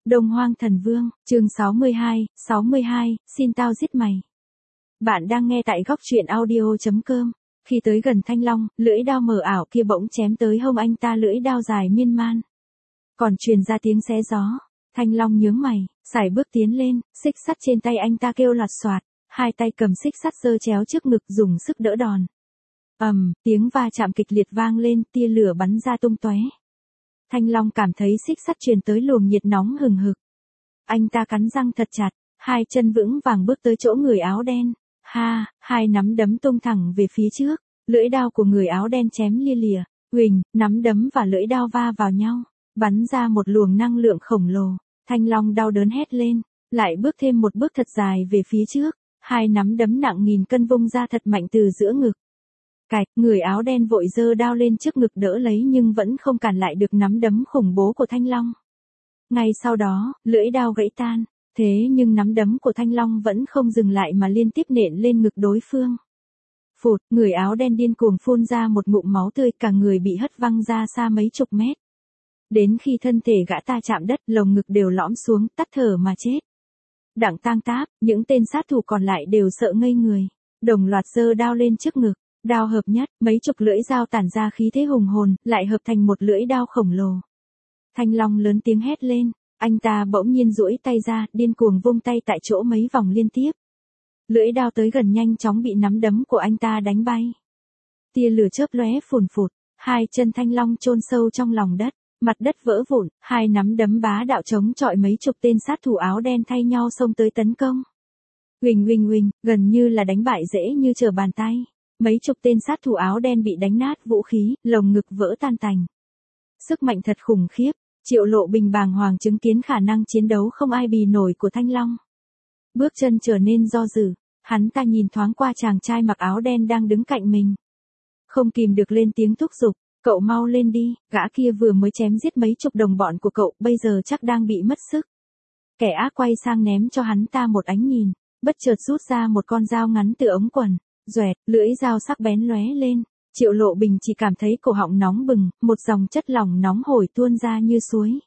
Đông Hoang Thần Vương, chương 62, xin tao giết mày. Bạn đang nghe tại góc truyện audio.com. Khi tới gần Thanh Long, lưỡi đao mờ ảo kia bỗng chém tới hông anh ta, lưỡi đao dài miên man. Còn truyền ra tiếng xé gió. Thanh Long nhướng mày, sải bước tiến lên, xích sắt trên tay anh ta kêu loạt xoạt, hai tay cầm xích sắt giơ chéo trước ngực dùng sức đỡ đòn. Tiếng va chạm kịch liệt vang lên, tia lửa bắn ra tung tóe. Thanh Long cảm thấy xích sắt truyền tới luồng nhiệt nóng hừng hực. Anh ta cắn răng thật chặt, hai chân vững vàng bước tới chỗ người áo đen. Hai nắm đấm tung thẳng về phía trước, lưỡi đao của người áo đen chém lia lịa, huỳnh, nắm đấm và lưỡi đao va vào nhau, bắn ra một luồng năng lượng khổng lồ. Thanh Long đau đớn hét lên, lại bước thêm một bước thật dài về phía trước, hai nắm đấm nặng nghìn cân vung ra thật mạnh từ giữa ngực. Cạch, người áo đen vội giơ đao lên trước ngực đỡ lấy nhưng vẫn không cản lại được nắm đấm khủng bố của Thanh Long. Ngay sau đó, lưỡi đao gãy tan, thế nhưng nắm đấm của Thanh Long vẫn không dừng lại mà liên tiếp nện lên ngực đối phương. Phụt, người áo đen điên cuồng phun ra một ngụm máu tươi, cả người bị hất văng ra xa mấy chục mét. Đến khi thân thể gã ta chạm đất, lồng ngực đều lõm xuống, tắt thở mà chết. Đặng tang táp, những tên sát thủ còn lại đều sợ ngây người, đồng loạt giơ đao lên trước ngực. Đao hợp nhất, mấy chục lưỡi dao tản ra khí thế hùng hồn, lại hợp thành một lưỡi đao khổng lồ. Thanh Long lớn tiếng hét lên, anh ta bỗng nhiên duỗi tay ra, điên cuồng vung tay tại chỗ mấy vòng liên tiếp. Lưỡi đao tới gần nhanh chóng bị nắm đấm của anh ta đánh bay. Tia lửa chớp lóe phùn phụt, hai chân Thanh Long chôn sâu trong lòng đất, mặt đất vỡ vụn, hai nắm đấm bá đạo chống chọi mấy chục tên sát thủ áo đen thay nhau xông tới tấn công. Huỳnh, gần như là đánh bại dễ như trở bàn tay. Mấy chục tên sát thủ áo đen bị đánh nát vũ khí, lồng ngực vỡ tan tành. Sức mạnh thật khủng khiếp, Triệu Lộ Bình bàng hoàng chứng kiến khả năng chiến đấu không ai bì nổi của Thanh Long. Bước chân trở nên do dự, hắn ta nhìn thoáng qua chàng trai mặc áo đen đang đứng cạnh mình. Không kìm được lên tiếng thúc giục, cậu mau lên đi, gã kia vừa mới chém giết mấy chục đồng bọn của cậu, bây giờ chắc đang bị mất sức. Kẻ ác quay sang ném cho hắn ta một ánh nhìn, bất chợt rút ra một con dao ngắn từ ống quần. Doẹt, lưỡi dao sắc bén lóe lên, Triệu Lộ Bình chỉ cảm thấy cổ họng nóng bừng, một dòng chất lỏng nóng hổi tuôn ra như suối.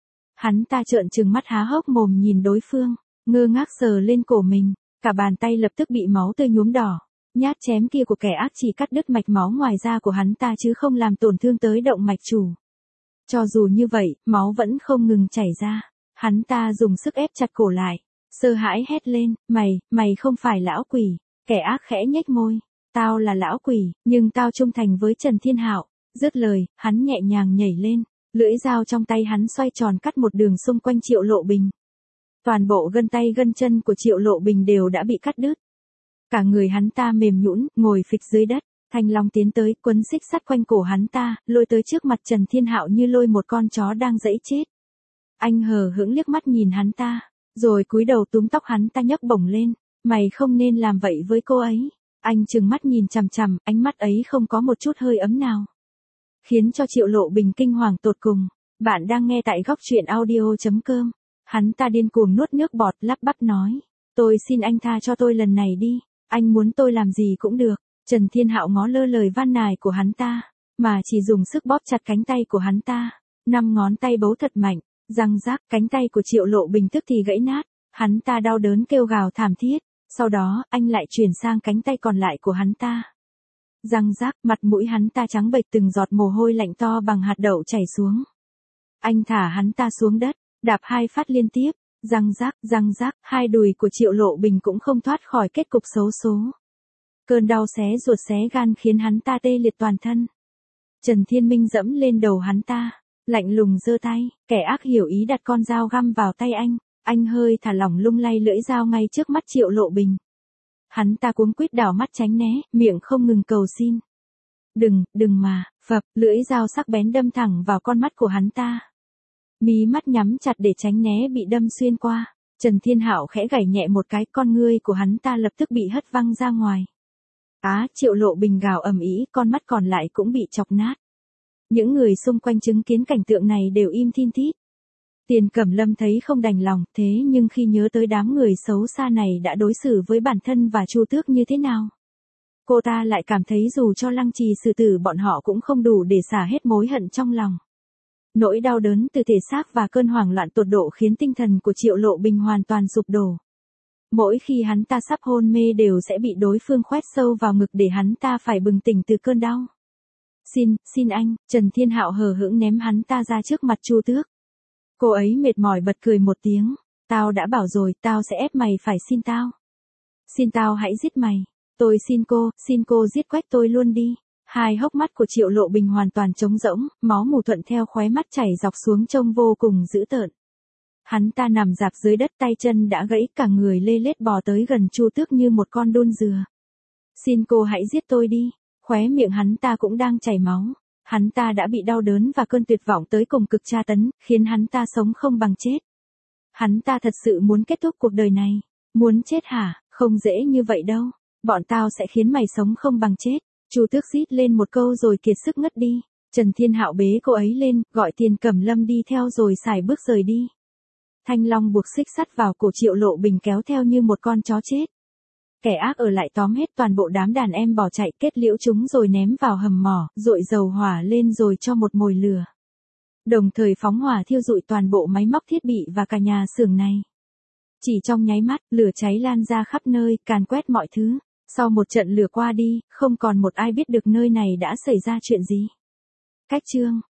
Hắn ta trợn trừng mắt há hốc mồm nhìn đối phương, ngơ ngác sờ lên cổ mình, cả bàn tay lập tức bị máu tươi nhuốm đỏ. Nhát chém kia của kẻ ác chỉ cắt đứt mạch máu ngoài da của hắn ta chứ không làm tổn thương tới động mạch chủ. Cho dù như vậy, máu vẫn không ngừng chảy ra, hắn ta dùng sức ép chặt cổ lại, sợ hãi hét lên, mày không phải lão quỷ. Kẻ ác khẽ nhếch môi, tao là lão quỷ, nhưng tao trung thành với Trần Thiên Hạo. Dứt lời, hắn nhẹ nhàng nhảy lên, lưỡi dao trong tay hắn xoay tròn cắt một đường xung quanh Triệu Lộ Bình. Toàn bộ gân tay gân chân của Triệu Lộ Bình đều đã bị cắt đứt. Cả người hắn ta mềm nhũn, ngồi phịch dưới đất. Thanh Long tiến tới, quấn xích sắt quanh cổ hắn ta, lôi tới trước mặt Trần Thiên Hạo như lôi một con chó đang giãy chết. Anh hờ hững liếc mắt nhìn hắn ta, rồi cúi đầu túm tóc hắn ta nhấc bổng lên. Mày không nên làm vậy với cô ấy. Anh trừng mắt nhìn chằm chằm, ánh mắt ấy không có một chút hơi ấm nào, khiến cho Triệu Lộ Bình kinh hoàng tột cùng. Bạn đang nghe tại góc truyện audio.com. Hắn ta điên cuồng nuốt nước bọt, lắp bắp nói, tôi xin anh tha cho tôi lần này đi, anh muốn tôi làm gì cũng được. Trần Thiên Hạo ngó lơ lời van nài của hắn ta, mà chỉ dùng sức bóp chặt cánh tay của hắn ta. 5 ngón tay bấu thật mạnh, răng rác, cánh tay của Triệu Lộ Bình tức thì gãy nát. Hắn ta đau đớn kêu gào thảm thiết. Sau đó, anh lại chuyển sang cánh tay còn lại của hắn ta. Răng rác, mặt mũi hắn ta trắng bệch, từng giọt mồ hôi lạnh to bằng hạt đậu chảy xuống. Anh thả hắn ta xuống đất, đạp 2 phát liên tiếp, răng rác, hai đùi của Triệu Lộ Bình cũng không thoát khỏi kết cục xấu số. Cơn đau xé ruột xé gan khiến hắn ta tê liệt toàn thân. Trần Thiên Minh dẫm lên đầu hắn ta, lạnh lùng giơ tay, kẻ ác hiểu ý đặt con dao găm vào tay anh. Anh hơi thả lỏng lung lay lưỡi dao ngay trước mắt Triệu Lộ Bình. Hắn ta cuống quýt đảo mắt tránh né, miệng không ngừng cầu xin. Đừng mà, phập, lưỡi dao sắc bén đâm thẳng vào con mắt của hắn ta. Mí mắt nhắm chặt để tránh né bị đâm xuyên qua. Trần Thiên Hạo khẽ gảy nhẹ một cái, con ngươi của hắn ta lập tức bị hất văng ra ngoài. Triệu Lộ Bình gào ầm ĩ, con mắt còn lại cũng bị chọc nát. Những người xung quanh chứng kiến cảnh tượng này đều im thin thít. Tiền Cẩm Lâm thấy không đành lòng, thế nhưng khi nhớ tới đám người xấu xa này đã đối xử với bản thân và Chu Tước như thế nào, cô ta lại cảm thấy dù cho lăng trì xử tử bọn họ cũng không đủ để xả hết mối hận trong lòng. Nỗi đau đớn từ thể xác và cơn hoảng loạn tột độ khiến tinh thần của Triệu Lộ Bình hoàn toàn sụp đổ. Mỗi khi hắn ta sắp hôn mê đều sẽ bị đối phương khoét sâu vào ngực để hắn ta phải bừng tỉnh từ cơn đau. Xin anh, Trần Thiên Hạo hờ hững ném hắn ta ra trước mặt Chu Tước. Cô ấy mệt mỏi bật cười một tiếng. Tao đã bảo rồi, tao sẽ ép mày phải xin tao. Xin tao hãy giết mày. Tôi xin cô giết Quách tôi luôn đi. Hai hốc mắt của Triệu Lộ Bình hoàn toàn trống rỗng, máu mù thuận theo khóe mắt chảy dọc xuống trông vô cùng dữ tợn. Hắn ta nằm rạp dưới đất, tay chân đã gãy, cả người lê lết bò tới gần Chu Tước như một con đôn dừa. Xin cô hãy giết tôi đi. Khóe miệng hắn ta cũng đang chảy máu. Hắn ta đã bị đau đớn và cơn tuyệt vọng tới cùng cực tra tấn, khiến hắn ta sống không bằng chết. Hắn ta thật sự muốn kết thúc cuộc đời này. Muốn chết hả? Không dễ như vậy đâu. Bọn tao sẽ khiến mày sống không bằng chết. Chu Tước rít lên một câu rồi kiệt sức ngất đi. Trần Thiên Hạo bế cô ấy lên, gọi Tiền Cẩm Lâm đi theo rồi sải bước rời đi. Thanh Long buộc xích sắt vào cổ Triệu Lộ Bình kéo theo như một con chó chết. Kẻ ác ở lại tóm hết toàn bộ đám đàn em bỏ chạy, kết liễu chúng rồi ném vào hầm mỏ, dội dầu hỏa lên rồi cho một mồi lửa. Đồng thời phóng hỏa thiêu rụi toàn bộ máy móc thiết bị và cả nhà xưởng này. Chỉ trong nháy mắt, lửa cháy lan ra khắp nơi, càn quét mọi thứ. Sau một trận lửa qua đi, không còn một ai biết được nơi này đã xảy ra chuyện gì. Cách chương